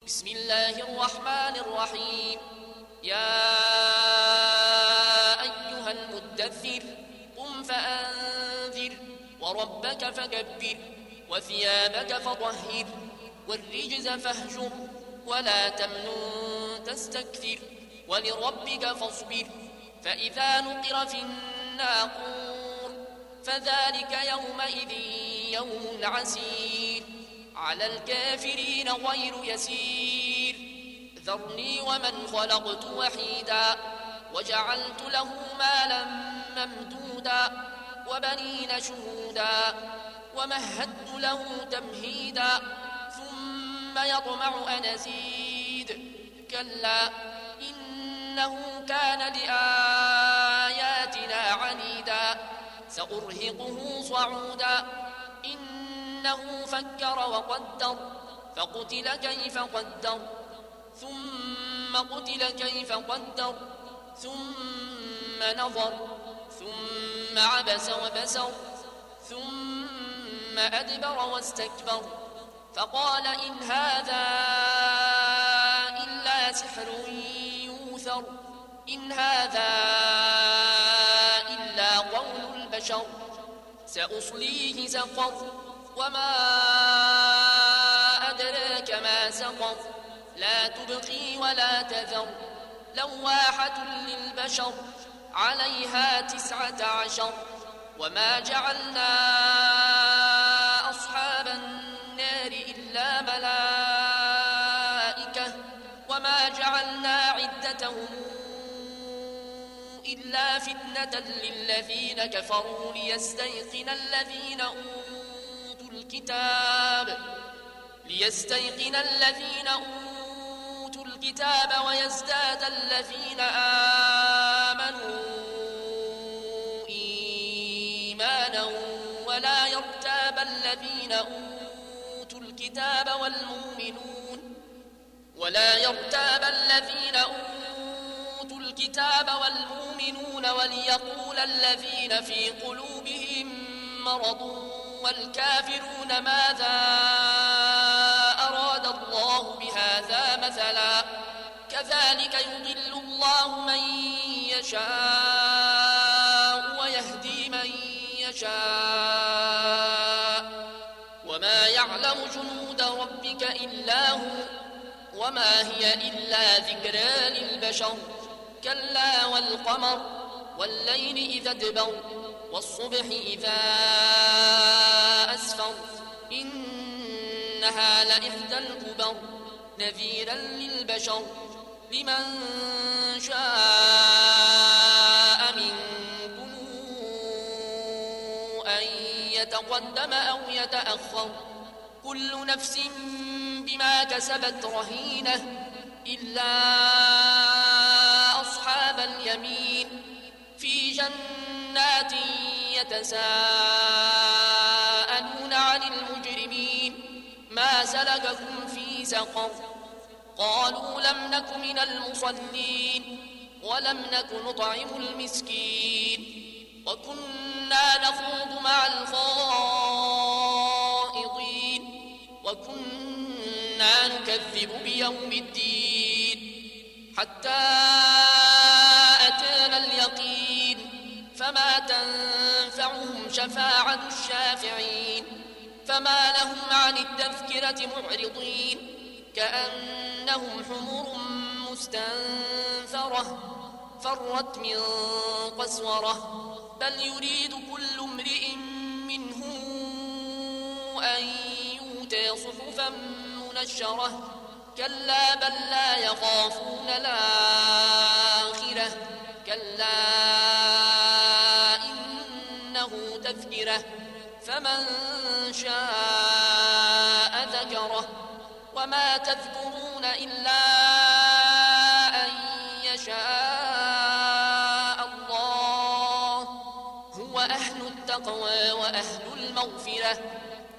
بسم الله الرحمن الرحيم. يا أيها المدثر قم فأنذر وربك فكبر وثيابك فطهر والرجز فاهجر ولا تمنن تستكثر ولربك فاصبر. فإذا نقر في الناقور فذلك يومئذ يوم عسير على الكافرين غير يسير. ذرني ومن خلقت وحيدا وجعلت له مالا ممدودا وبنين شهودا ومهدت له تمهيدا ثم يطمع أن أزيد كلا إنه كان لآياتنا عنيدا سأرهقه صعودا. إنه فكر وقدر فقتل كيف قدر ثم قتل كيف قدر ثم نظر ثم عبس وبسر ثم أدبر واستكبر فقال إن هذا إلا سحر يوثر إن هذا إلا قول البشر سأصليه سقر وما أدراك ما سقر لا تبقي ولا تذر لواحة للبشر عليها 19 وما جعلنا أصحاب النار إلا ملائكة وما جعلنا عدتهم إلا فتنة للذين كفروا ليستيقن الذين أوتوا الكتاب ويزداد الذين آمنوا إيمانا ولا يرتاب الذين أوتوا الكتاب والمؤمنون وليقول الذين في قلوبهم مرض والكافرون ماذا أراد الله بهذا مثلا كذلك يضل الله من يشاء ويهدي من يشاء وما يعلم جنود ربك إلا هو وما هي إلا ذكرى للبشر كلا والقمر والليل إذا ادبر والصبح إذا أسفر إنها لإحدى الكبر نذيرا للبشر لمن شاء منكم أن يتقدم أو يتأخر كل نفس بما كسبت رهينة إلا أصحاب اليمين في جنات يتساءلون عن المجرمين ما سلككم في سقر قالوا لم نك من المصلين ولم نك نطعم المسكين وكنا نخوض مع الخائضين وكنا نكذب بيوم الدين حتى أتانا اليقين فما تنفعهم شفاعة الشافعين فما لهم عن التذكرة معرضين كأنهم حمر مستنفرة فرت من قسورة بل يريد كل امرئ منهم أن يؤتى صحفا منشرة كلا بل لا يخافون الآخرة كلا إنه تذكرة فمن شاء ذكره وما تذكرون إلا أن يشاء الله هو أهل التقوى وأهل المغفرة